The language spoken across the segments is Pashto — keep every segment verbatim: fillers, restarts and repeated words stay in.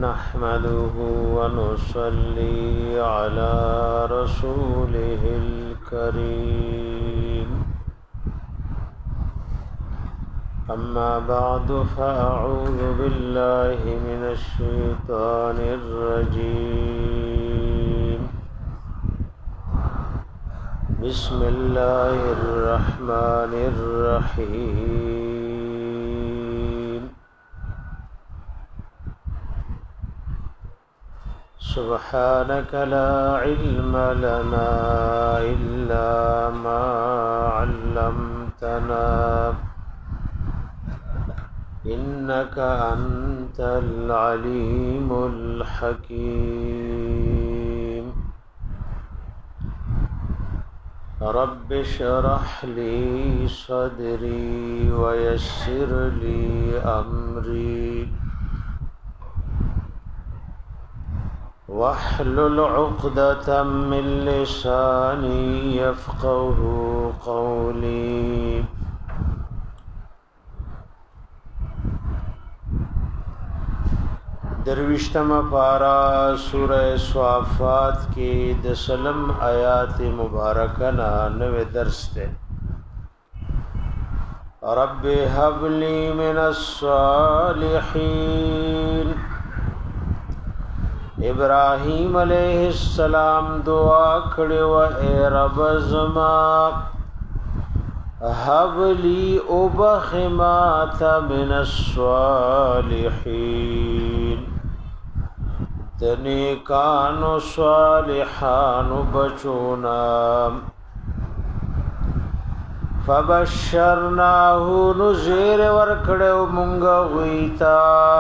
نحمده ونصلي على رسوله الكريم أما بعد فأعوذ بالله من الشيطان الرجيم بسم الله الرحمن الرحيم سبحانك لا علم لنا إلا ما علمتنا إنك أنت العليم الحكيم رب اشرح لي صدري ويسر لي أمري واحلل عقدة من لساني يفقه قولي درویشتم پارا سورہ صافات کی دسلم آیات مبارکنا نوے درس دے رب هب لي من الصالحین ابراہیم علیہ السلام دعا کړي و اے رب زما هب لي وبخمات من الصالحین تنیکانو صالحانو بچونا فبشرناه نزیر ورکڑو منگا غیتا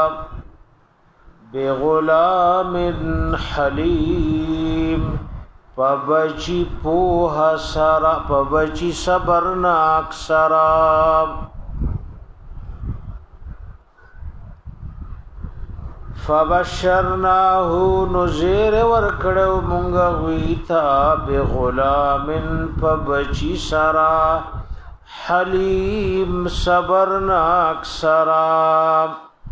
بغلام حلیم پبچی پوها سرا پبچی صبرناک سرا فبشرناه نزیر ورکڑو منگا غیتا بغلام پبچی سرا حلیم صبرناک سرا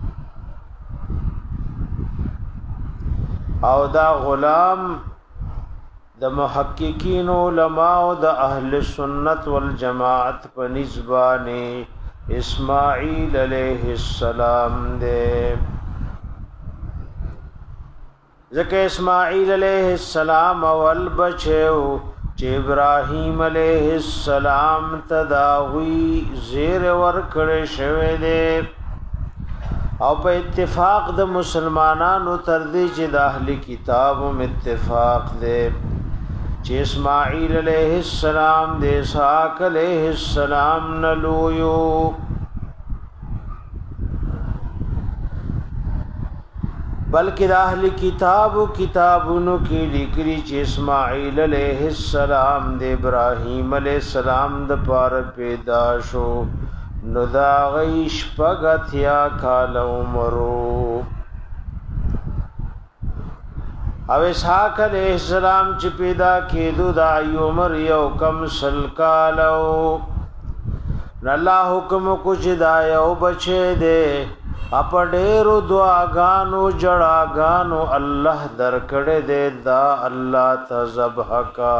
او دا غلام د محققین علماء او د اهل سنت والجماعت په نسبانه اسماعیل علیہ السلام دے ځکه اسماعیل علیہ السلام اول بچو چې ابراهیم علیہ السلام تداوی زیر ورکړې شوه دے او په اتفاق د مسلمانانو تر دې چې د اهل کتابو اتفاق دې چې اسماعیل علیہ السلام د اسحاق علیہ السلام نلویو بلکې د اهل کتابو کتابونو کې لیکلي چې اسماعیل علیہ السلام د ابراهیم علیہ السلام د پاره پیدا شو نو دا غیش پگتیا کال عمرو او اسحاق علیہ السلام چې پیدا کېدو دا عمر یو کم سل کالو الله حکم کو چې دا یو بچے دے اپ ډېرو دعاګانو جړاګانو الله درکړې دے دا الله تذبح کا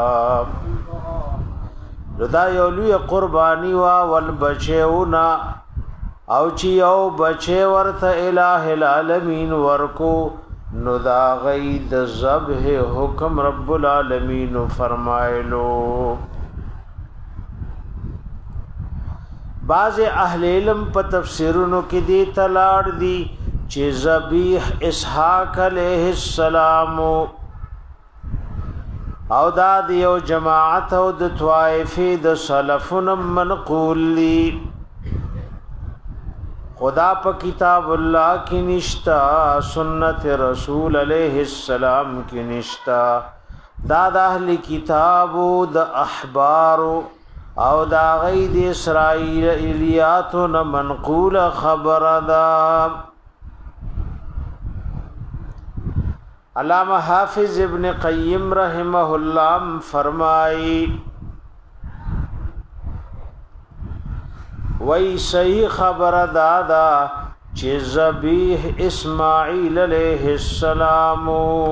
دا یو لوی قربانی وا ول بچیونا او چې یو بچی ورته الٰه العالمین ورکو نو دا غي د ذبح حکم رب العالمین فرمایلو بعض اهل علم په تفسیرونو کې دی تلاړ دی چې ذبیح اسحاق علیہ السلام او دا دیو جماعت او د طائفه د سلفن منقول لی خدا په کتاب الله کې نشتا سنت رسول علیہ السلام کې نشتا دا د اهل کتاب د احبار او دا غید اسرائیلیات منقول خبر دا علامہ حافظ ابن قیم رحمہ اللہ فرمائی وی صحیح خبر دادا چې ذبیح اسماعیل علیہ السلام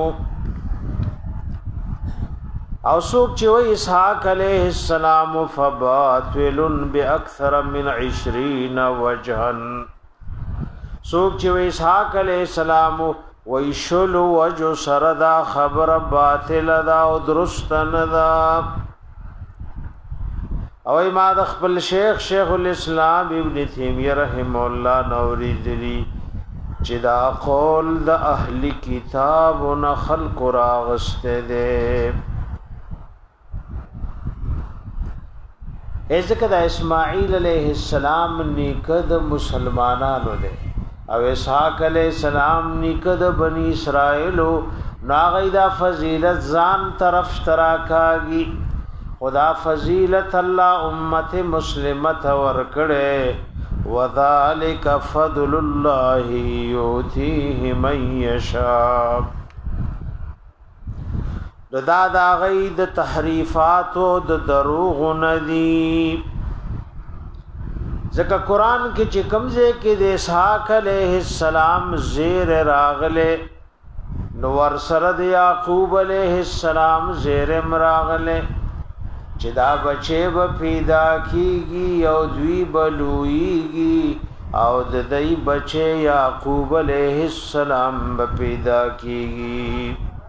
او سوک چې وی اسحاق علیہ السلام فباطل باکثر من عشرین وجها سوک چې وی اسحاق علیہ السلام وی شلو وجو سردا خبر باطل دا او درست ندا او ما د خپل شیخ شیخ الاسلام ابن تیمیہ رحم الله نوری دلی چې دا قول د اهل کتاب نه خلق راغسته ده ازکه د اسماعیل علیہ السلام نیکد مسلمانانو ده او اسحاق علیہ السلام نیکد بنی اسرائیل ناغیدا فضیلت ځان طرف تراکاږي خدا فضیلت اللہ امت مسلمت ورکڑے وذالک فضل اللہ یؤتیہ من یشاء دا دا غید تحریفات و دروغ ندی ذکر قرآن کی چکمزے کی دے اسحاق علیہ السلام زیر راغلے نور سرد یعقوب علیہ السلام زیر مراغلے چې دا بچه به پیدا کیږي او دوی بلويږي او د دې بچه یعقوب علیہ السلام به پیدا کیږي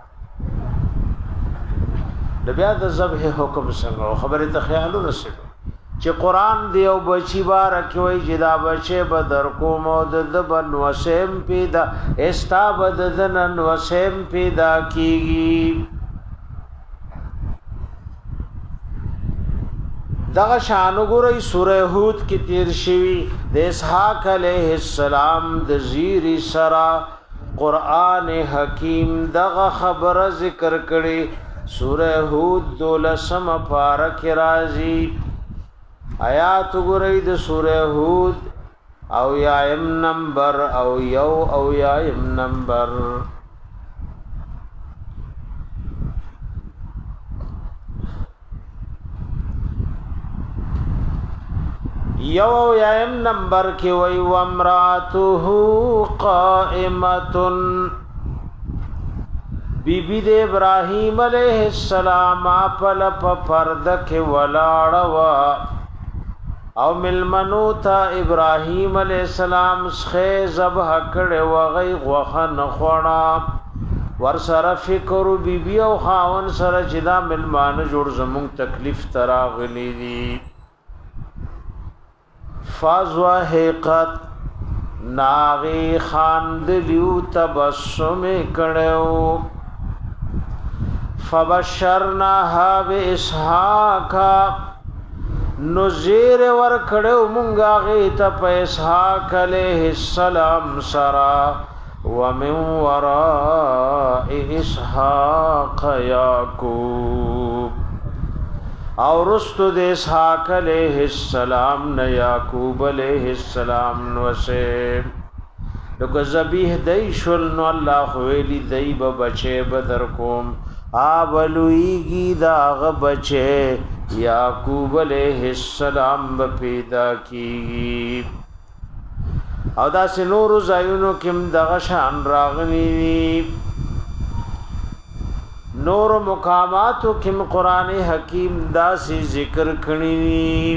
د بیا د ذبح حکم څنګه خبره ته خیال ورسېږي چې قران دی او بچی بار کوي چې دا بچه به در کوم او د بن وسیم پیدا استا بددن وسیم پیدا کیږي دغه شانو ګورې سوره هود کې تیر شوی د اسحاق علیہ السلام د زیر سرا قران حکیم دغه خبره ذکر کړي سوره هود دولسم پارک راځي آیات ګورې د سوره هود او یایم نمبر او یو او یایم نمبر یو یایم نمبر کی وی وامراته قائمتن بی بی د ابراہیم علیہ السلام پل پرد کے ولاړوا او ملمنو تا ابراہیم علیہ السلام سخه ذبح کړه وغی غوخن خوړه ور سره فکر بی بی او خاون سره جدا ملمان جوړ زمون تکلیف تراغلی دی فازوا حقیقت ناغی خاندلیو تبسم کڑیو فبشرناها بی اسحاقا نزیر ور کڑیو منگا غیتا پا اسحاق علیہ السلام سرا ومن وراء اسحاق یعقوب او رستو د اسحاق علیہ السلام نه یعقوب علیہ السلام نو سے لکه ذبیح دی شل نو الله ویلی دی به بچه بدر کوم ابلویږي دا غ بچه یعقوب علیہ السلام به پیدا کی او دا سنور زایونو کم دغه شان راغنی نور مقاماتو کم قرآن حکیم دا سی ذکر کنی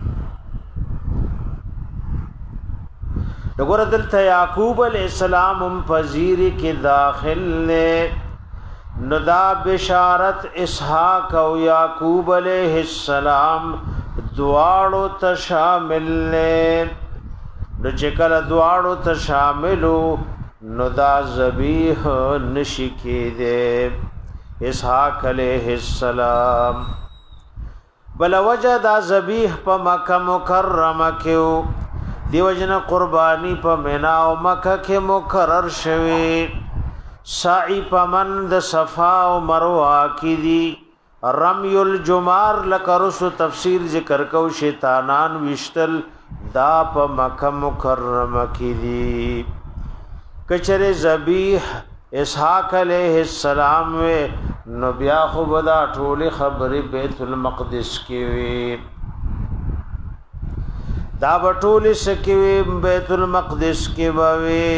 نگور دلتا یعقوب علیہ السلام ام پذیر کی داخل نے ندا بشارت اسحاق او یعقوب علیہ السلام دوارو تشامل نے نچکل دوارو تشاملو ندا ذبیح نشکی دے اسحاق علیہ السلام بل وجه دا ذبیح په مکه مکرمه کې دیو جن قربانی په مینا او مکه کې مقرر شوی سعی په من د صفا او مروه کې دی رمی الجمار لکرسو تفسیر ذکر کو شیطانان وشتل دا په مکه مکرمه کې دی کچره ذبیح اسحاق علیہ السلام وی نو بیا خو بدا ټوله خبرې بیت المقدس کې وی دا بټول سکوي بیت المقدس کې بوي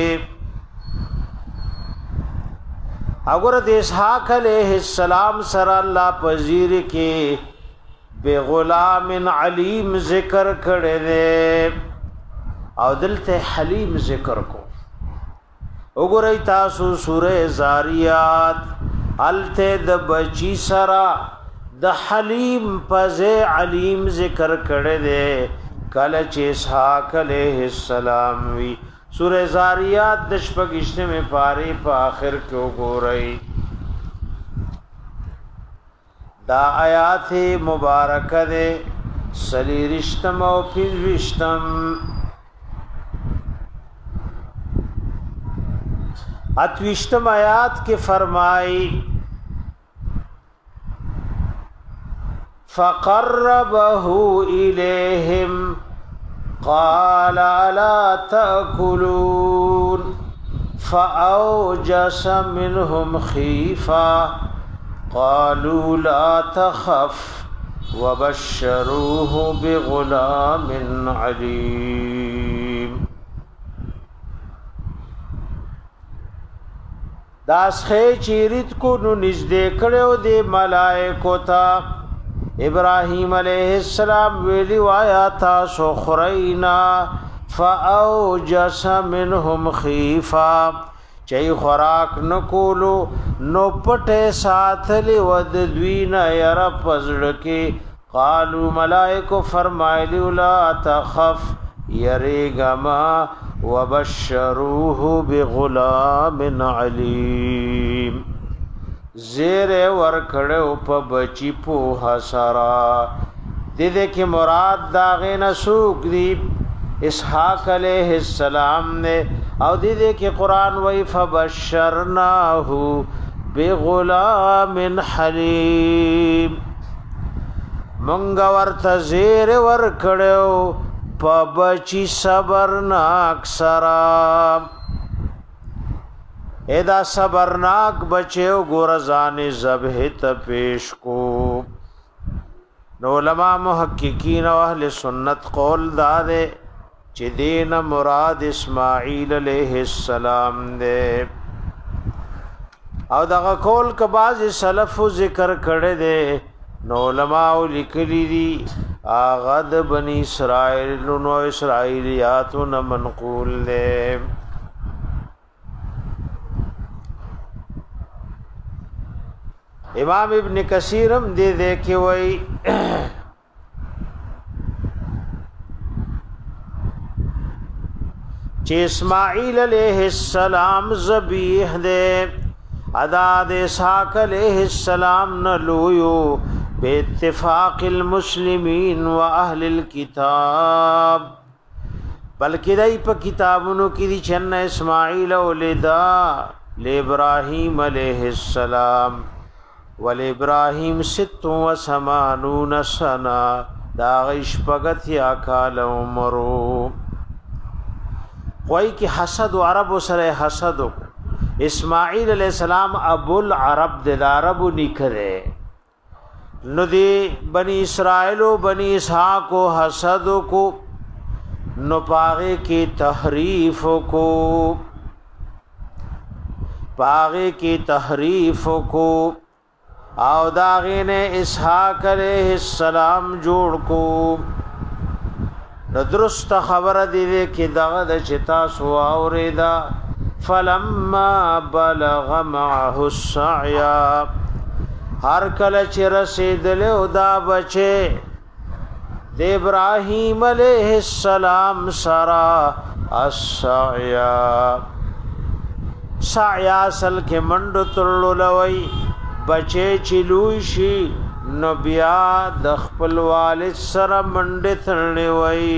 اگر د اسحاق علیہ السلام سره الله پذیر کې بے غلام علیم ذکر کړي دے او دلته حلیم ذکر کو وګورئ تاسو سورہ زاریات الته د بچی سرا د حلیم پزے علیم ذکر کړي دے کله چې اسحاق علیہ السلام وی سورہ زاریات د شپږشتمه میں پاره په آخر کې وګورئ دا آیات مبارکه ده سلیرشتم او پنځشتم اتوشتم آیات کې فرمای فقربه الیہم قال لا تأكلون فأوجس منهم خيفة قالوا لا تخف وبشروه بغلام عليم داس خې چیرت کو نو نږدې کړو د ملائکو ته ابراهيم عليه السلام ویلی وایا تاسو خرینا فاوجس منهم خيفا چي خوراک نکولو نو پټه ساتلی ود دوینا ير پزړ کې قالو ملائکه فرمایلی لا تخف يرغما وبشروه بغلام عليم زیر ور کړو په بچی په حسرا دې دې کې مراد داغه نسوک دی اسحاق علیہ السلام نے او دې دې کې قران وای فبشرناه بغلام حلیم مونږ ورته زیر ور کړو په بچی صبرناک سرا ادا صبرناک بچو ګورزان ذبح ته پیش کو نو علماء محققین او اهل سنت قول داده چې دین مراد اسماعیل علیہ السلام دے او دغه قول ک باز سلف ذکر کړي دے نو علماء لیکلی دي اغه د بنی اسرائیل نو اسرائیلیات منقول دے امام ابن کثیرم دے دے کہ وئی چې اسماعیل علیہ السلام ذبیح دے ادا د اسحاق علیہ السلام نلویو بے اتفاق المسلمین و اهل الكتاب بلکې دای په کتابونو کې دي چې اسماعیل ولدا ل ابراهیم علیہ السلام ول ابراهیم ست و ثمانون سنه دا غش پغت یا کال عمرو کوئی کی حسد عرب سره حسد اسماعیل علیہ السلام ابو العرب د عرب نکره نو دی بنی اسرائیل و بنی اسحاق کو حسد کو نو پاغه کی تحریف کو پاغه کی تحریف کو او داغه نے اسحاق علیہ السلام جوړ کو درست خبر دی کې دغه د چتا سو اوریدا فلما بلغ معه السعي هر کله چې رسیدل او دا بچي د ابراهیم علیہ السلام سرا السعي سعي اصل کې منډ ترلوي بچي چلوي شي نو بیا د خپل والد سره منډه ترلې وای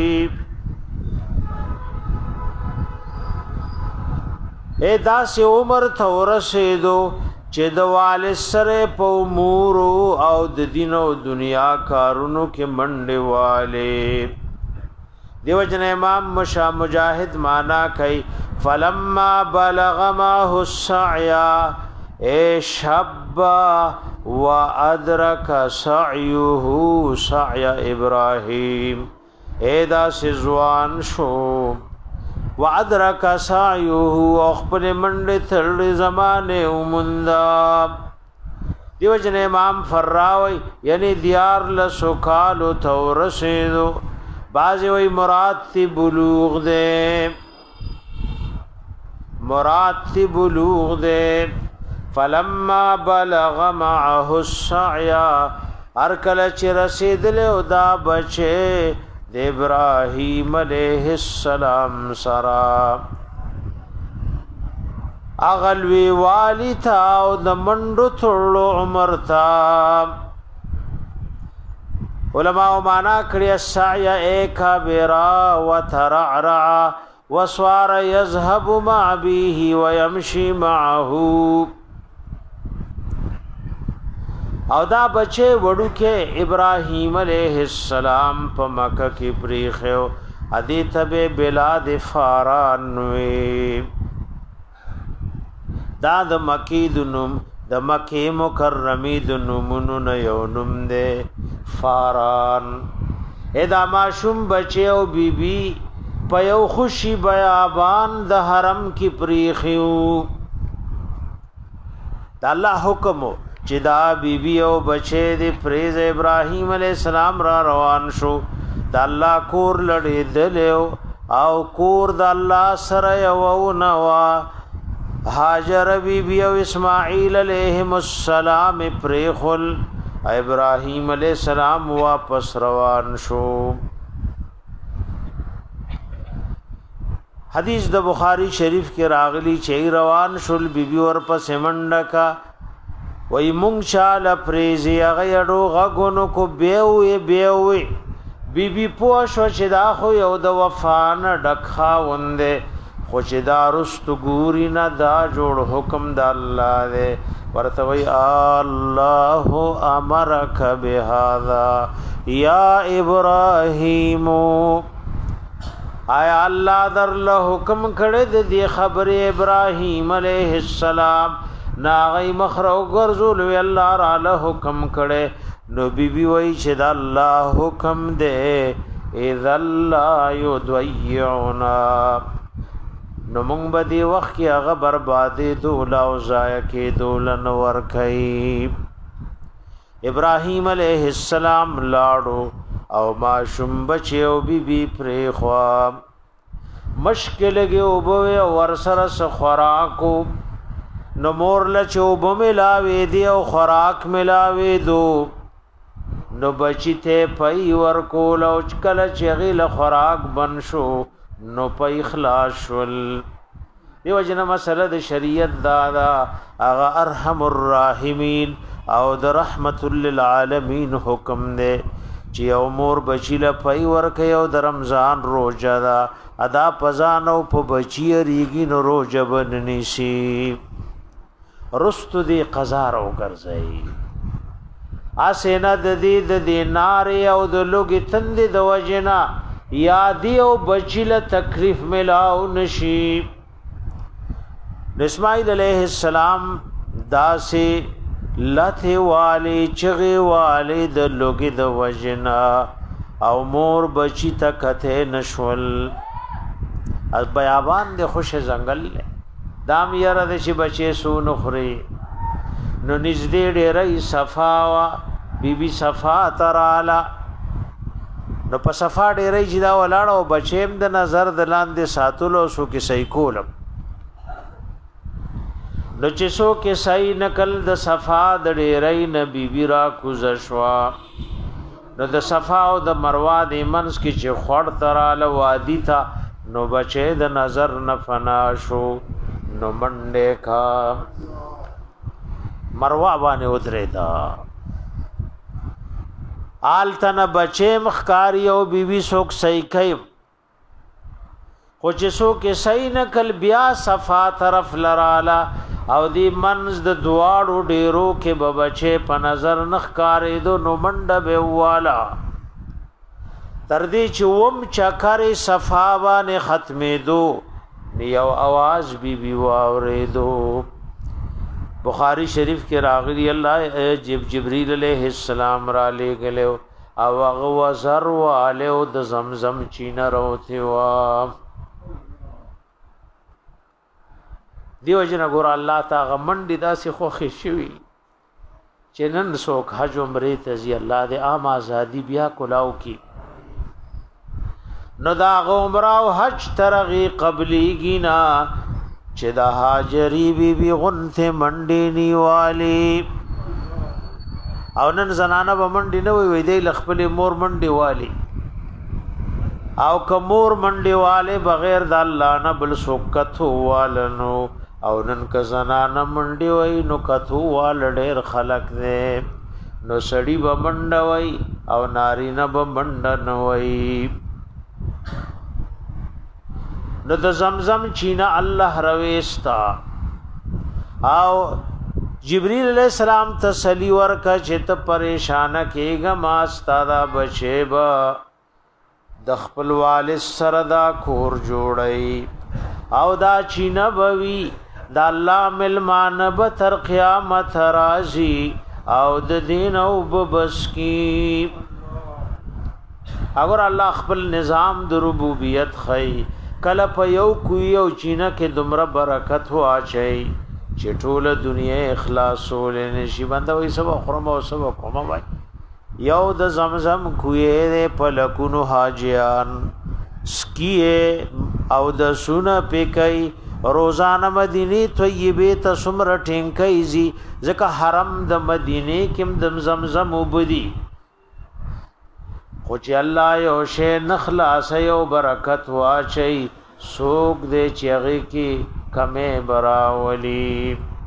اے داسې عمر ته ورسېدو چې د والد سره په امور او د دین او دنیا کارونو کې منډه والے دیو جن امام مشا مجاهد معنا کوي فلما بلغ ما السعي اے شب و ادرک سعیه سعی ابراهیم ایدا سزوان شو وعدرک سعیوه اخبر منڈ تھرد زمانے امندا دیو جن امام فراوی یعنی دیار لسکالو تورسیدو بعضی وی مراد تی بلوغ دے مراد تی بلوغ دے فلما بلغ معه السعیا ارکل چی رسید لیو دا بچے دے ابراہیم علیہ السلام سرا اغلوی والی تا او د منڈو تھوڑو عمر تا علماء مانا کری السعی ایکا برا و ترعرع و سوار یذهب مع بیه و یمشی معه او دا بچے وڑو کے ابراہیم علیہ السلام پا مکہ کی پریخیو حدیث بے بلاد فارانوی دا دا مکی دنم دا مکی مکرمی دنمونو نیونم دے فاران ادا ماشوم بچے او بی بی پیو خوشی بیابان دا حرم کی پریخیو دا اللہ حکمو چې دا بی بی او بچے دی پریز ابراہیم علیہ السلام را روان شو دا اللہ کور لڑی دلیو او کور دا اللہ سر یو نوا حاجر بی بی او اسماعیل علیہ السلام پریخل ابراہیم علیہ السلام واپس روان شو حدیث دا بخاری شریف کے راغلی چئی روان شل بی بی ور پس منڈکا وی مونگ شال پریزی اغیڑو غگونو کو بیوی بیوی بی بی پوشو چی دا خو یو دا وفان ڈکھا وندے خو چی دا رست گوری نا دا جوڑ حکم دا اللہ دے ورطوی اللہ امرک بہذا یا ابراہیمو آیا اللہ در لحکم کڑد دی خبر ابراہیم علیہ السلام ناغی مخرو گرزول وی اللہ را لحکم کڑے نو بی بی وی چھ دا اللہ حکم دے اذا اللہ یدویعنا نو منگ با دی وقت کی اغا بربادی دولا و زائع کی دولا نور کئی ابراہیم علیہ السلام لاڑو او معشوم بچے او بی بی پریخوا مشکل گے او بوے ورسرس خوراکو نو مور لچو بو ملاوی دی او خوراک ملاوی دو نو بچی تے پئی ورکول او چکل چغیل خوراک بن شو نو پئی خلاص ول دیو جن مسئلہ د شریعت دادا اغا ارحم الراحمین او د رحمت للعالمین حکم دے چی او مور بچی ل پئی ورکي او د رمضان روزه دا ادا پزانو په بچی ریګی نو روزه بننیسی رست دی قزارو ګرځي اسینا د دې د دینار او د لوګي تند د وجنا یادی او بچی ل تکلیف ملاو نشی اسماعیل علیہ السلام داسی لته والی چغی والی د لوګي د وجنا او مور بچی تکته نشول از بیابان د خوش زنګل دام یاره د شي بچي سو نخري نو نږدې ډېرې صفا بی بی صفا ترالا نو په صفا ډېرې جدا ولاړو بچیم د نظر د لاندې ساتلو سو کې صحیح کولم نو چې سو کې صحیح نقل د صفا د ډېرې نبی بی را کوزشوا نو د صفا او د مروه د منس کې چې خړ تراله وادي تا نو بچې د نظر نه فنا شو نو منډه کا مروه باندې ودرې دا آل تن بچې مخکاری او بیبي سوک صحیح کيم خو چې سوک صحیح نکل بیا صفا طرف لرالا او دی منز د دواړو ډیرو کې ببچې په نظر نخکارې دو نو منډه به والا تر دې چې وم چکرې صفا باندې ختمې دو نیو आवाज بی بی واوریدو بخاری شریف کے راغلی اللہ جب جبریل علیہ السلام را لے گلے او غو زر والے او د زمزم چینه روته وا دیو جن ګور الله تا غمنډي داسې خو خشوي چې نن څوک حج عمره ته زی الله دې عام ازادي بیا کولاو کی نو دا عمره او حج ترغي قبلي گینا چې دا هاجری بی بی غنته منډي نیوالی او نن زنانه به منډي نه وي دی لخپل مور منډي والی او کمور منډي والے بغیر د الله نه بل سوکتو والنو او نن ک زنانه منډي وي نو کتو وال ډېر خلق دې نو سړی به منډ وي او ناری نه به منډ نه وي نو د زمزم چینا الله رويستا او جبريل عليه السلام تسلی ورکا چې ته پریشان کېګه ما ستادا بچيبا د خپل والد سره دا کور جوړي او دا چینا بوي دا الله ملمان به تر قیامت راځي او د دین او بس کی اگر الله خپل نظام د ربوبیت خي کله په یو کوی او چینا کې دمره برکت هو اچي چې ټول دنیا اخلاصول نشي بنده وي سبا خرم او سبا کومه وای یو د زمزم کوی په لکونو حاجیان سکیه او د سونه پکای روزانه مدینه طیبه ته سمره ټینکای زی ځکه حرم د مدینه کې د زمزم وبدي خو چې الله یو شی نخلاص یو برکت واچي سوق دې چغې کې کمه براولي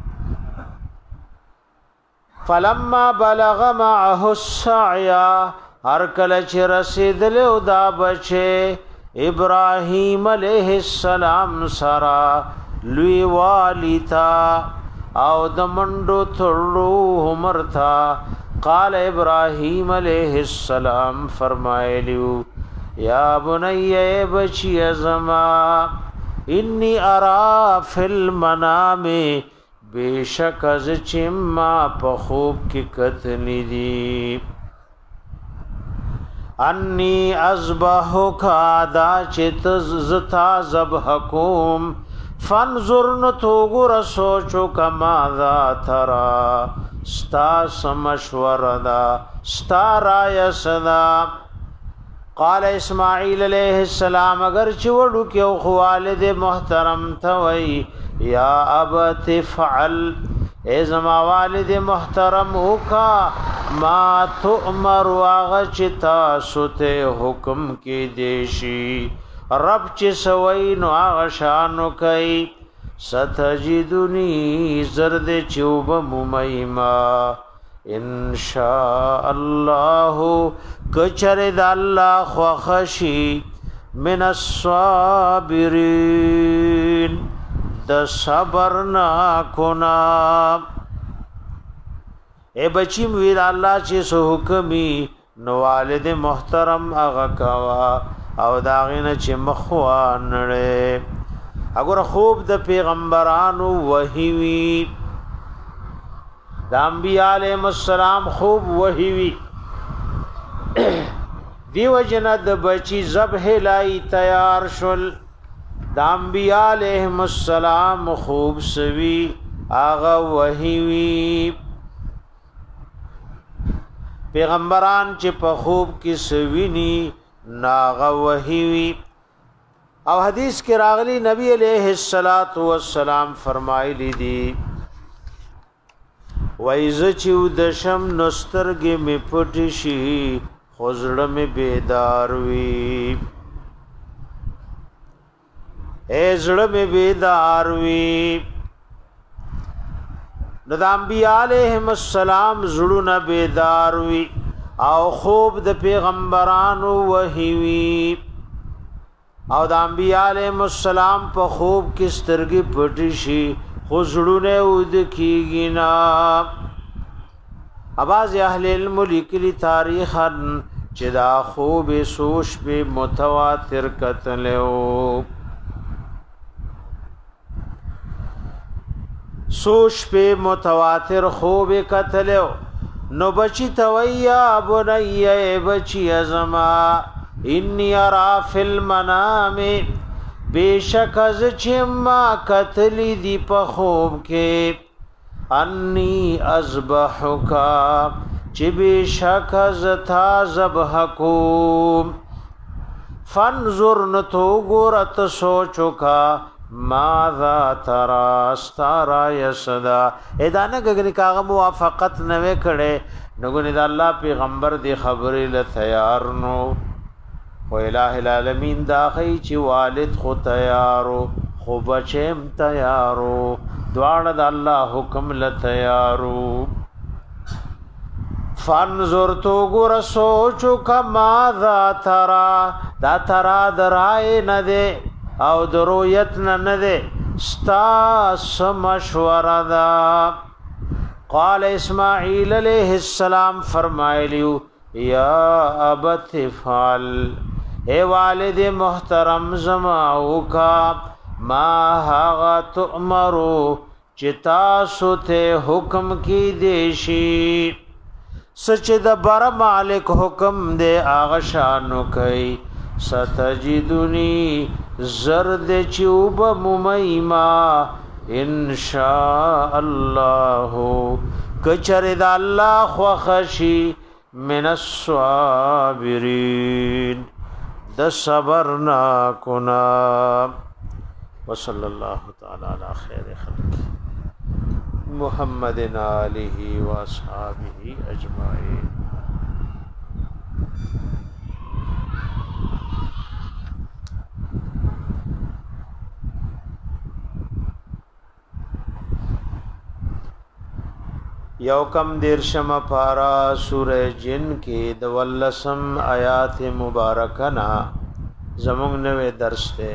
فلما بلغ معه السعي هر کله چې رسیدل او دا بچي ابراهيم عليه السلام سرا لوی والیتا او د منډو تړو عمر تھا قال ابراهيم عليه السلام فرمایلیو یا بني بچي ازما انی ارا فی المنام بیشک از چما په خوب کې کتنی دی انی ازبحک دا چت زتا ذبحکم فانظر نتوغر سوچو کما ذا ترا ستا سمشور دا ستا رای صدا قال اسماعیل علیہ السلام اگر چوڑو کیو خوالد محترم توئی یا ابت فعل اے زما والد محترم اوکا ما تؤمر واغچتا سوتے حکم کی دیشی رب چی سوئی نو آغشانو کئی ستجدنی زرد چوب ممیما انشاء الله کچر د الله خوخشی من الصابرین د صبرنا کنا اے بچیم ویر الله چې سو حکمی نو والد محترم هغه کوا او داغینه چې مخوان نړې اگر خوب د پیغمبرانو وحی وی د انبیاء علیهم السلام خوب وحی وی دیو جن د بچی ذبح لای تیار شل د انبیاء علیهم السلام خوب سوی آغا وحی وی پیغمبران چې په خوب کې سوینی ناغا وحی وی او حدیث کې راغلی نبی علیہ الصلات والسلام فرمایلی دی وایز چې د شم نسترګې می پټ شي خزړه می بیدار وی اے زړه می بیدار وی د انبیاء علیهم السلام زړونه بیدار وی او خوب د پیغمبرانو وحی وی او د انبیاء علیهم السلام په خوب کې سترګې پټ شي خو زړونه ود کیږي نا اواز اهل علم لیکلي تاریخن چې دا خوب سوش په متواتر کتلو سوش په متواتر خوب کتلو نو بچی تویا بنی بچی ازما انی ارا فی المنام بیشک از چما قتلی دی په خوب کې انی ازبحکا چی بیشک از تا ذبح کوم فانظر نتو گورت سوچو کا ماذا ترى استرا یسدا ادانه گگنی کاغه موافقت نوې کړي نګونی د الله پیغمبر دی خبرې له تیار نو و الہ العالمین دا خی چې والد خو تیارو خو بچم تیارو دواړه د الله حکم له تیارو فانظر تو ګور سوچو کا ماذا ترى دا ترى درای نه ده او درویت نه ده ستا سمشوره دا قال اسماعیل علیہ السلام فرمایلیو یا ابت فعل اے والد محترم زماو کا ما هاغا تؤمرو چتا سوته حکم کی دیشی سچ د بر مالک حکم دے آغشانو کئی ستجدنی زرد چوب ممیما انشاء اللہ کچر دا اللہ خوخشی من الصابرین د صبرنا کنا وصلی اللہ تعالی علی خیر خلق محمد آلہ و اصحابہ اجمعین. یو کم دیرشم پارا سورہ جن کے دولسم آیات مبارکنا زمونگ نوے درس تے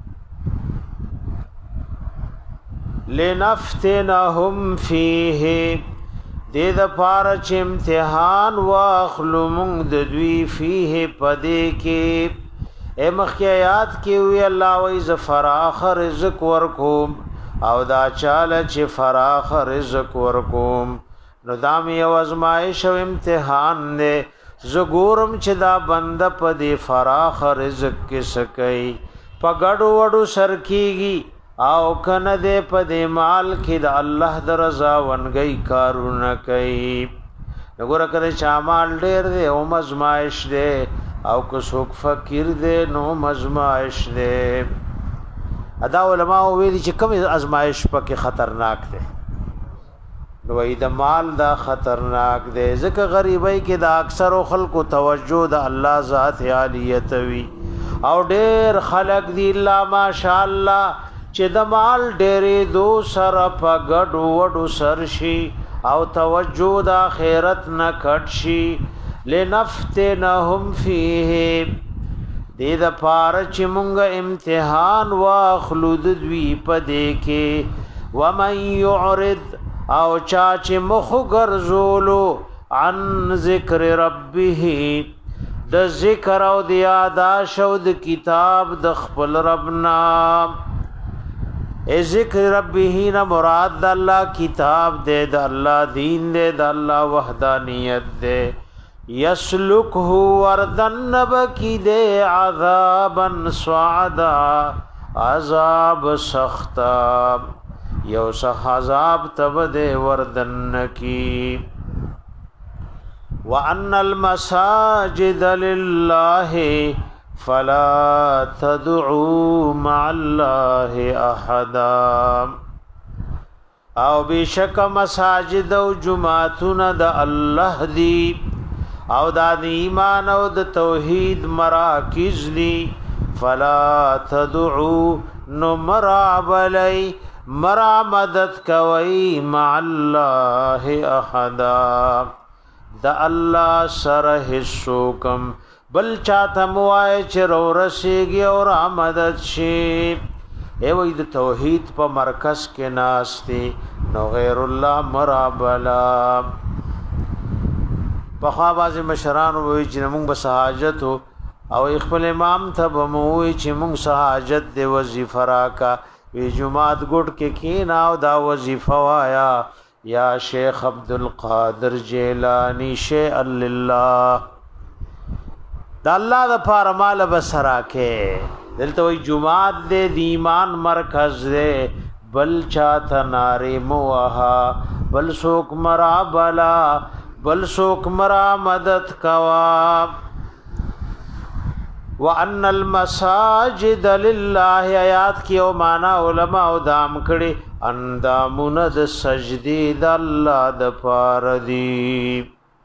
لنفتنہم فیہ دے دا پارا چھ امتحان واخلو مونگ دوی فیہ پدے کے اے مخی آیات کے ہوئی اللہ ویز فراخ رزق ورکوم او دا چالا چھ فراخ رزق ورکوم نو دام یو ازمائش و امتحان دے زگورم چه دا بند پا دی فراخ رزق کی سکی پا گڑو وڑو سرکیگی او کن دے پا دی مال کی دا اللہ در رضا ونگئی کارو نکی نگورا کده چامال دیر دے او مزمائش دے او کسوک فکر دے نو مزمائش دے ادا علماء ویلی چه کم ازمائش پا کی خطرناک دے نو ای د مال دا خطرناک دی ځکه غریبۍ کې د اکثر خلکو توجه د الله ذات عالیت وی او ډېر خلق دی الله ماشاء الله چې د مال ډېرې دو سره په ګډو وډو سر شي او توجه د آخرت نه کټ شي لنفتنهم فیه دې د پاره چې مونږ امتحان واخلو د دوی په دې کې ومن یعرض او چاچ مخ گرزولو عن ذکر ربه د ذکر او د یاداش او د کتاب د خپل ربنا ای ذکر ربه نه مراد د الله کتاب دے د الله دین دے د الله وحدانیت دے یسلکه وردن بکی دے عذابا صعدا عذاب سختا یو سخ عذاب تب دے وردن کی وَأَنَّ الْمَسَاجِدَ لِلَّهِ فَلَا تَدْعُوا مَعَ اللَّهِ أَحَدًا او بیشک مساجد او جماعتون د الله دی او د ایمان او د توحید مراکز دی فلا تدعوا نمرابلی مرا مدد کوي مع الله احدا د الله سره حسوکم بل چاته موای چې ورسیږي او مدد شي ای وې د توحید په مرکز کې ناشتي نو غیر الله مرا بلا په خواږه مشران وې چې موږ به حاجت او خپل امام ته به موي چې موږ حاجت دی وظیفه راکا وی جمعات ګډ کې کینا او دا وظیفه وایا یا شیخ عبد القادر جیلانی شیئا لله دا الله د پاره مال بسرا کې دلته وی جمعات دې د ایمان مرکز دې بل چاته ناری موها بل سوک مرا بلا بل سوک مرا مدد کوا وان المساجد لله آیات کی او معنا علماء او دام کړي اندامون د سجدی د الله د پاره دی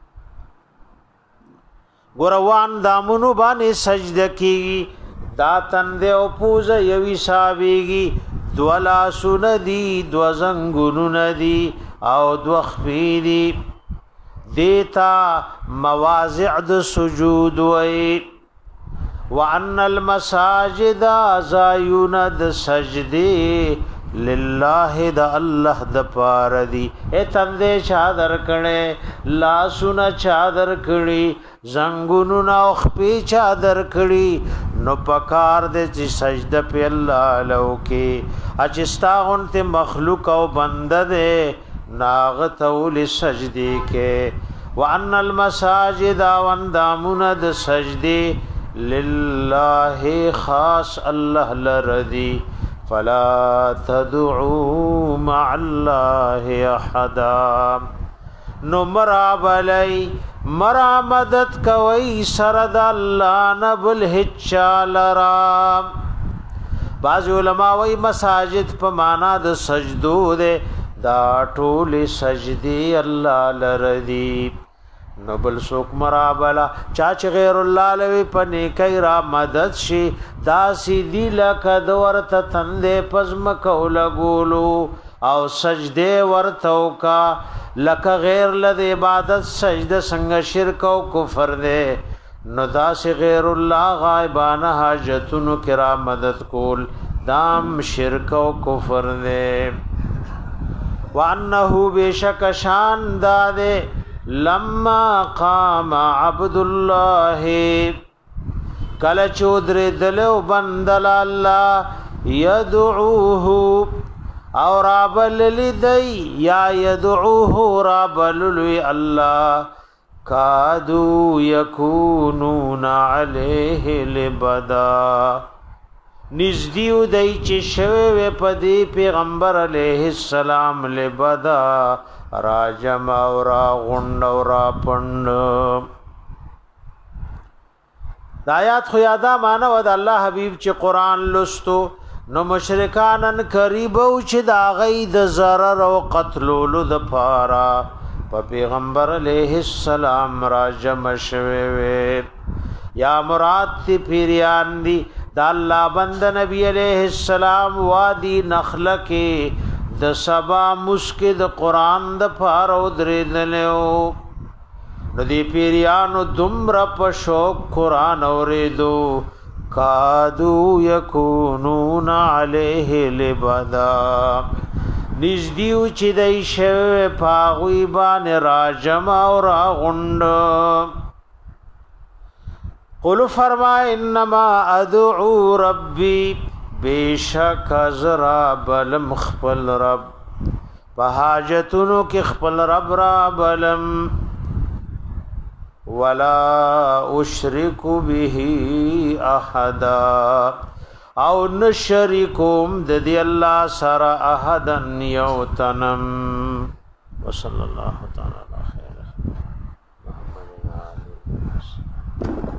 ګوروان دامونو باندې سجده کی دا تند او پوز یوي صاحبېږي دولا سندي دو زنګونو ندي او دو خفيدي دیتا مواضع د سجود وي وان المساجد زایون د سجدي لله د الله د پار دی اے تندې چادر کړي لا سن چادر کړي زنګونو نا خپي چادر کړي نو پکار دې چې سجده په الله لو کې اچستاون ته مخلوق او بنده دې ناغتول سجدي کې وان المساجد وندامون د سجدي لله خاص الله لردي فلا تدعوا مع الله احدا نو مراب علی مرا مدد کوي سرد الله نبل هچالرا بعض علماء وی مساجد په معنا د سجدو ده دا ټول سجدي الله لردي نو بل سوک مرابلا چاچ غیر الله لوی پنی کای را مدد شي دا سیدی لکه دورت تندې پزم کول غولو او سجده ورتو کا لکه غیر لد عبادت سجده څنګه شرک او کفر دے نو دا سی غیر الله غایبانه حاجتونو کرا مدد کول دام شرک او کفر دے وانه بشک شان داده لما قام عبد الله کله چودر دلو بندل الله يدعوه اور ابل لدی یا يدعوه ربل الله کادو یکونون علیه لبدا نزدیو دای چې شوه په دې پیغمبر علیه السلام لبدا راجم او را غند او را پند دایات خو یادا مانو د الله حبیب چې قران لستو نو مشرکانن قریب او چې دا غي د zarar او قتلولو د پارا په پیغمبر علیه السلام راجم شوه یا مراد تی پیریان دی دا الله بند نبی علیہ السلام وادی نخل کې د سبا مسکد قران د پاره درېدلو ندی پیریانو دمر په شوق قران اوریدو کادو یکونون علیه لبدا نزدیو چې دای شوه پاغوی باندې راجم او را غوند قل فرما انما ادعو ربي بیشک ازرا بلم خپل رب په حاجتونو کې خپل رب را بلم ولا اشرک به احد او نشریکم د دی الله سره احدن یوتنم وصلی الله تعالی علی خیر محمد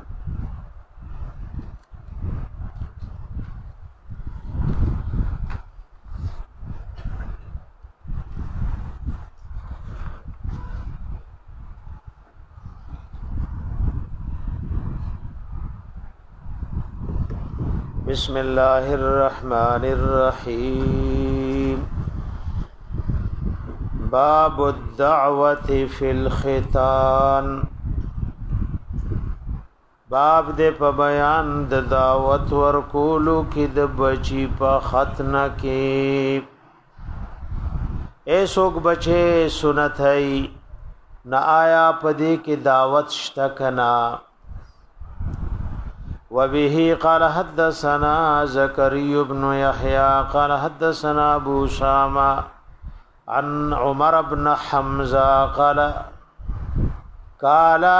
بسم الله الرحمن الرحيم باب الدعوة في الختان باب دې په بیان د دعوت ورکولو کې د بچی په ختنه کې ایسوک بچے سنت ہے نہ آیا پدې کې دعوت شته کنا وبه قال حدثنا زكريا بن يحيى قال حدثنا ابو اسامه عن عمر بن حمزة قال قال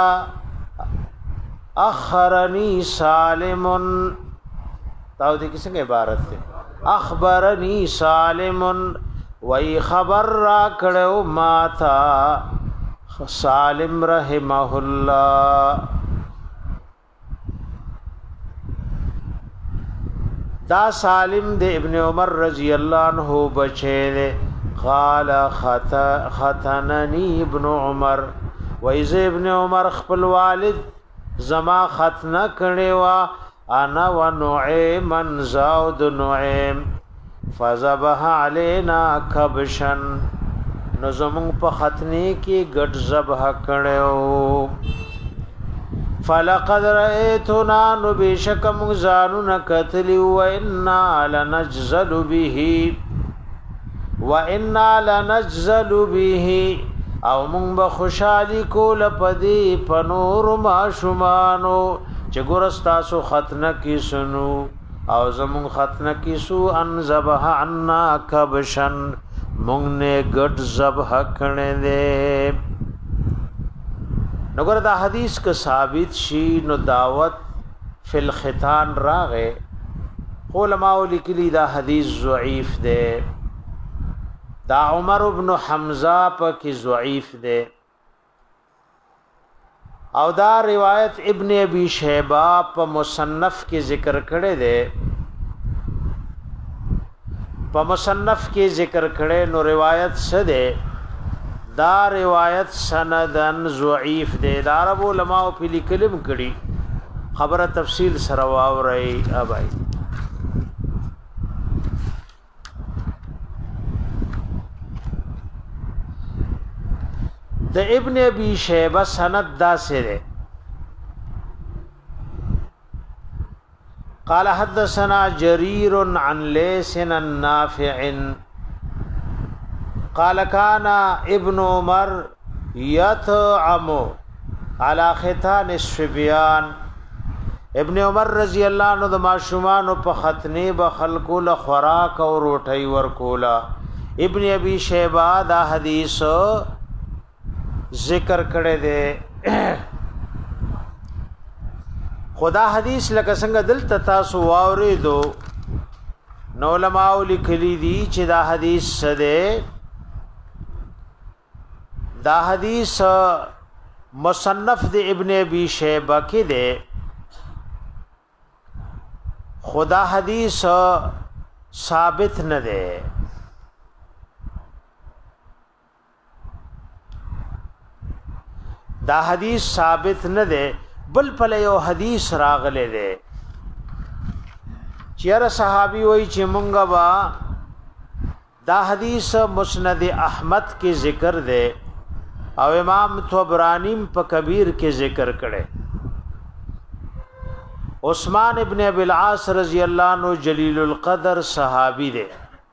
اخرني سالم تاو دې کیسه عبارت ده اخبرني سالم وای خبر را کړو ما تا سالم رحمه الله دا سالم د ابن عمر رضی الله عنه بچی قال ختنني ابن عمر وایز ابن عمر خپل والد زما ختنه کړي وا انا ونعيم زاود نعيم فذبح علينا كبشا نظم په ختنه کې ګډ ذبح کړو فلقد رأيتنا نبشكم زاننا قتل وإنا لنجزل به وإنا لنجزل به او مونږ به خوشالي کول پدی پنور ما شمانو چې ګورستا سو ختنه کی سنو او زمون ختنه کی سو ان ذبح عنا کبشن مونږ نه ګډ ذبح کړي دي نګور دا حدیث کا ثابت شي نو دعوت فی الختان راغه علماء لیکلی دا حدیث ضعیف ده دا عمر ابن حمزه پکې ضعیف ده او دا روایت ابن ابي شيبه په مصنف کې ذکر کړي ده په مصنف کې ذکر کړي نو روایت څه ده دا روایت سندن ضعیف ده دا عرب علماء په لیکلم کړي خبره تفصیل سره واوري ابای د ابن ابي شيبه سند دا سره قال حدثنا جرير عن ليس النافع قال كان ابن عمر يطعم على ختان الصبيان ابن عمر رضی الله عنه د ماشومان په ختنه به خلقو له خوراک او روټي ورکولا ابن ابي شيبه دا حدیث ذکر کړي دي خدا حدیث لکه څنګه دلته تاسو واورېدو نو علماء لیکلي دي چې دا حدیث سده دا حدیث مصنف د ابن ابي شيبه کې ده خدا حدیث ثابت نه ده دا حدیث ثابت نه ده بل په یو حدیث راغله ده چیرې صحابي وای چې مونږه وا دا حدیث مسند احمد کې ذکر ده او امام طبرانی په کبیر کې ذکر کړي عثمان ابن ابي العاص رضی الله عنه جلیل القدر صحابي دی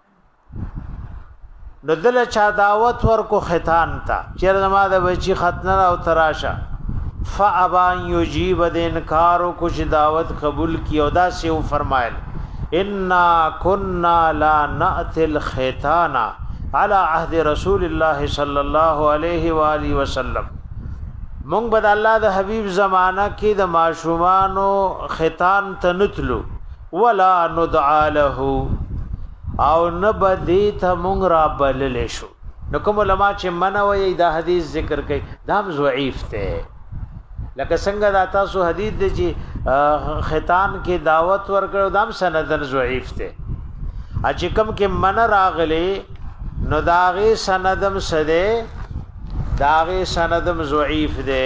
نو دل چا دعوت ورکو ختان تا چیر زما د بچی ختنه او تراشه فابان یجیب د انکار کو چې دعوت قبول کی او دا سی فرمایل ان كنا لا ناتي الختان على عهد رسول الله صلى الله عليه واله وسلم مونږ بد الله د حبيب زمانہ کې د ماشومانو ختان تنتلو ولا ندعى له او نبدی ته مونږ را بلل شو نو کوم علما چې منوي دا حدیث ذکر کوي دا ضعیف ده لکه څنګه دا تاسو حدیث دی چې ختان کې دعوت ورکړو دام سندن ضعیف ده اچې کوم کې من راغلي نو داغي سندم سده داغي سندم ضعیف ده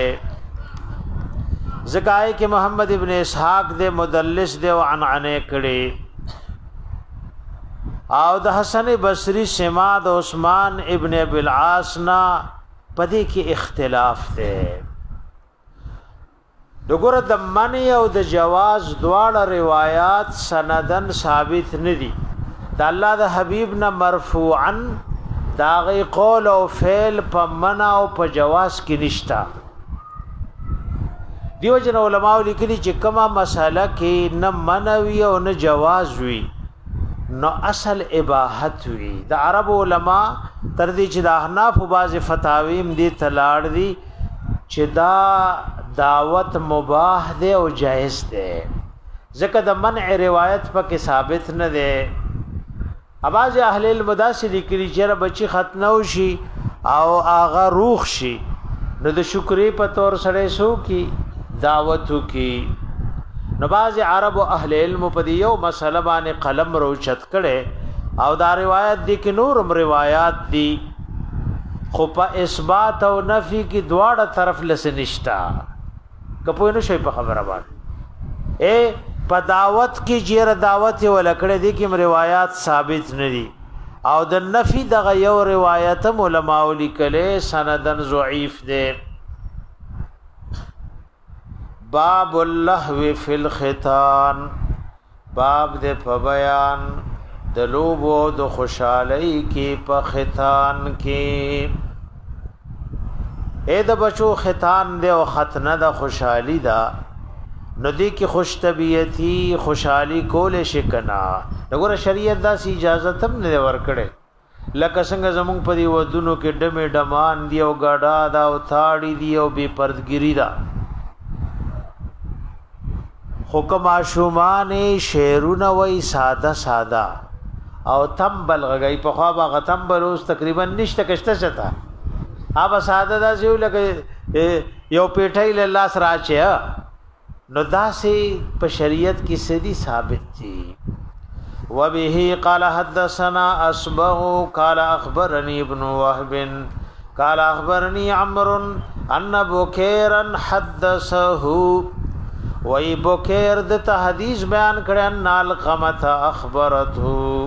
زکای کې محمد ابن اسحاق دے مدلس دے وعنعنه کړي او د حسن بصری سماد عثمان ابن ابي العاص نا پدې کې اختلاف ده دغه د منی او د جواز دواړه روایت سندن ثابت ندي د الله د حبيب نه مرفوعا داغي قول او فعل په منع او په جواز کې نشتا دیو جن علماء لیکلي چې کما مساله کې نه منوي او نه جواز وي نو اصل اباحت وی د عرب علما تر دې چې د احناف باز فتاویم دي تلاړ دي چې دا دعوت مباح دی او جائز دی ځکه د منع روایت پکې ثابت نه دی اباظ اهل المداسر کلی چې بچی ختنه وشي او اغه روح شي نو د شکرې په تور سره سو کی دعوتو کی نو باز عرب او اهل علم په دی یو مسله باندې قلم روچت کړي او دا روایت دي کې نورم روایت دي خو په اثبات او نفي کې دواړه طرف لس نشتا کپو نو شي په خبره باندې اے په دعوت کې جیر دعوت ولکړه دي کې روایت ثابت نه دي او د نفي دغه یو روایت علماء لیکله سندن ضعیف دي باب اللهو فی الختان باب د په بیان د لوبو د خوشحالی کې په ختان کې اې د بچو ختان دی او ختنه د خوشحالی دا نو دی کې خوش طبیعتی خوشحالی کول شي کنا وګوره شریعت دا سی اجازه تم نه ورکړي لکه څنګه زمونږ په دی ودونو کې ډمه ډمان دی او گاډا دا او تاړي دی او بے پردګری دا حکم عاشومان شعرونه وای ساده ساده او تنبل غي په خوا به غتنبل اوس تقریبا نشته کشته شتا اب ساده دا یو لکه یو پیټای له لاس راچیا نو دا سي په شریعت کې سدي ثابت دي وبه قال حدثنا اصبغ قال اخبرني ابن وهب قال اخبرني عمرو ان بكيرا حدثه وی بکیر دتا حدیث بیان کړه نال قمت اخبرته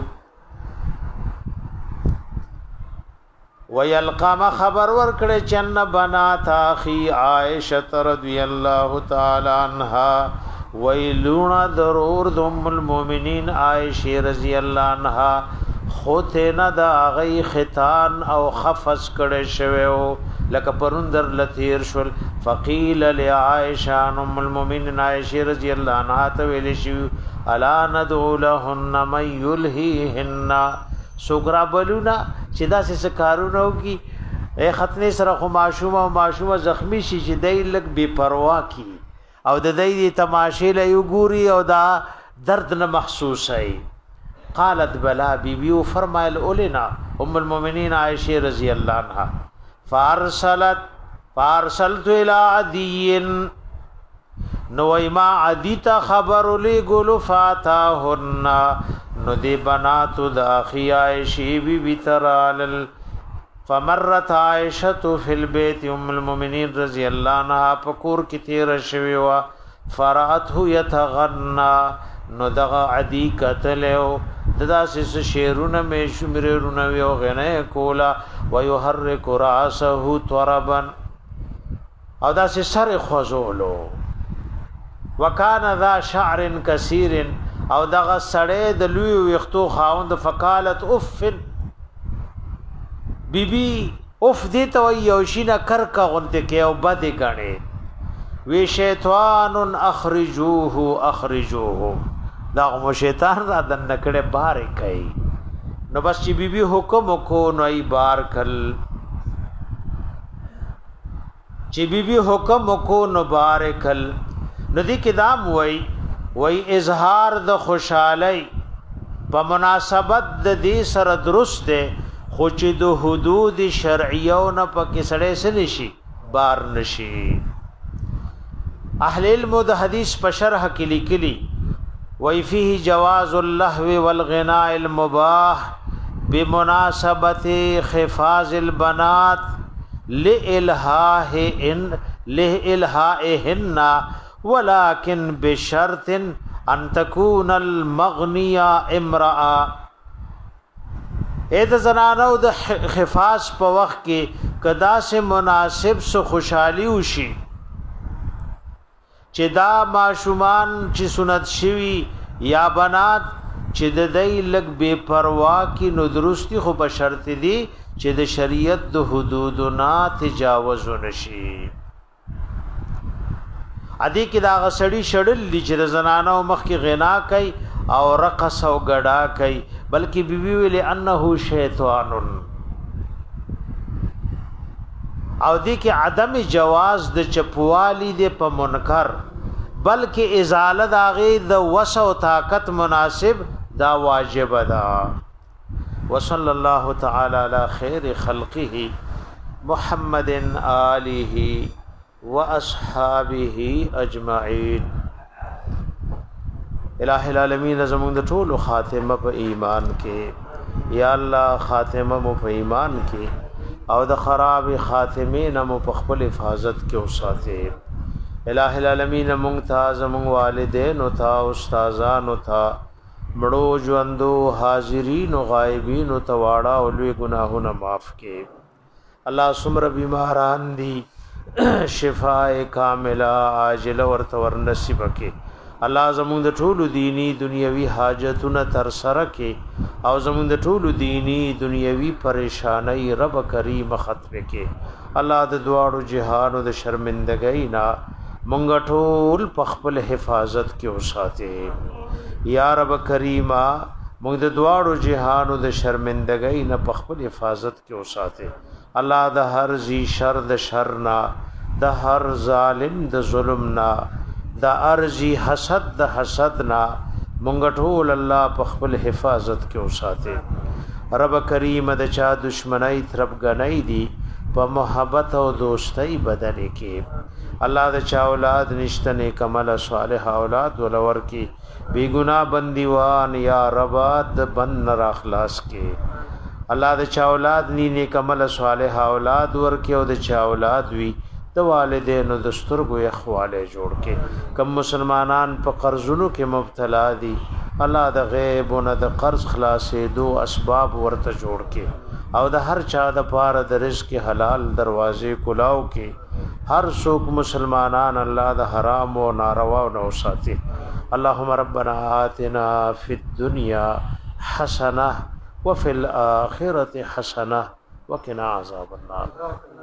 ویلقام خبر ور کړه چن بنات اخي عائشه رضی الله تعالی عنها ویلونا ضرور ام المؤمنین عائشه رضی الله عنها خوته نه دا غي ختان او خفص کړه شوو لکه پروندر لثیر شول فقیل لعائشہ ام المؤمنین عائشہ رضی اللہ عنہا ته ویل شي الا ندعو لهن من يلههن سوګرا بلونا چې دا څه کارونه وکي اے ختنه سره خو معشومه او معشومه زخمی شي چې دای لګ بے پروا کی او د دې تماشې له یو ګوري او دا درد نه محسوس هي قالت بلا بیبیو فرمایل اولنا ام المؤمنین عائشہ رضی اللہ عنہا فارسلت فارسلت الى عدي نو ما عديت خبر لي قول فاتهن نو دي بنات د اخي عائشه بي بترال فمرت عائشه في البيت ام المؤمنين رضي الله عنها پکور کی تیر شوی وا فرات يتغنى نو دغه عدي قتلو ددا سس شیرونه مې شمرونه یو غنه کولا ويحرك راسه طربا او دا سس سر خوزولو وکانه ذا شعر كثير او دغه سړې د لوی وختو خاوند فقالت اف بیبي اف دې ته یوشینه کرکا غونته کې او بد غاڼه وی شیطان اخرجوه اخرجوه دا مو شیطان را د نکړه بار کوي نو بس چې بیبي حکم کو نو ای بار کل چې بیبي حکم کو نو بار کل ندی کې دام وای وای اظهار د خوشالۍ په مناسبت د دې سره درست ده خو چې د حدود شرعیو نه پکې سړې سن شي بار نشي اهل علم د حدیث په شرح کې لیکلي وی فيه جواز اللهو والغناء المباح بمناسبة خفاز البنات لإلهائهن لإلهائهن ولكن بشرط ان تكون المغنية امرأة اې د زنانو د خفاز په وخت کې کدا سے مناسب سو خوشحالي وشي چې دا ماشومان چې سنت شوی یا بنات چې د دای لګ بے پروا کی نو درستی خو په شرط دی چې د شریعت د حدود نه تجاوز نشي ادي کې دا غسړی شړل چې د زنانو مخ کې غنا کوي او رقص او غډا کوي بلکې بیبي ویل انه شیطان او دې کې عدم جواز د چپوالی د په منکر بلکې ازاله داغه د وسع او طاقت مناسب دا واجب ده. وصلی الله تعالی علی خیر خلقه محمد آله واصحابه اجمعین. الہ العالمین زمون د ټول خاتمه په ایمان کې یا الله خاتمه مو په ایمان کې او د خراب خاتمه نه مو په خپل حفاظت کې اوساته. الہ العالمین مونږ ته زمون والدین او تا استادان او تا مړو ژوندو حاضرین او غایبین او تواړه او لوی ګناهونه معاف کې. الله سمره بیماران دي شفاء کامله عاجله ورته ور نصیب کې. الله زموږ د ټولو دینی دنیوي حاجتونه تر سره کې او زموږ د ټولو دینی دنیوي پریشانای رب کریم ختم کې. الله د دواړو جهانو د شرمندګۍ نه مونږ ټول په خپل حفاظت کې اوساته. یا رب کریما مونږ د دواړو جهانو د شرمندګۍ نه په خپل حفاظت کې اوساته. الله د هر ذی شر د شر نه د هر ظالم د ظلم نه دا ارزی حسد د حسد نا مونږ ټول الله په خپل حفاظت کې اوساته. رب کریم د چا دشمنی طرف غنۍ دی په محبت او دوستۍ بدل کې. الله د چا اولاد نشته نیک عمل صالح اولاد ولور کې بی ګنا بندیوان یا رب د بند را اخلاص کې. الله د چا اولاد نی نیک عمل صالح اولاد ور کې او د چا اولاد وی د والدینو د سترګو اخواله جوړ کې. کم مسلمانان په قرضونو کې مبتلا دي الله د غیب او د قرض خلاصې دو اسباب ورته جوړ کې او د هر چا د پاره د رزق حلال دروازې کلاو کې. هر څوک مسلمانان الله د حرام او ناروا او نو ساتي. اللهم ربنا آتنا فی الدنيا حسنه وفي الاخره حسنه وقنا عذاب النار.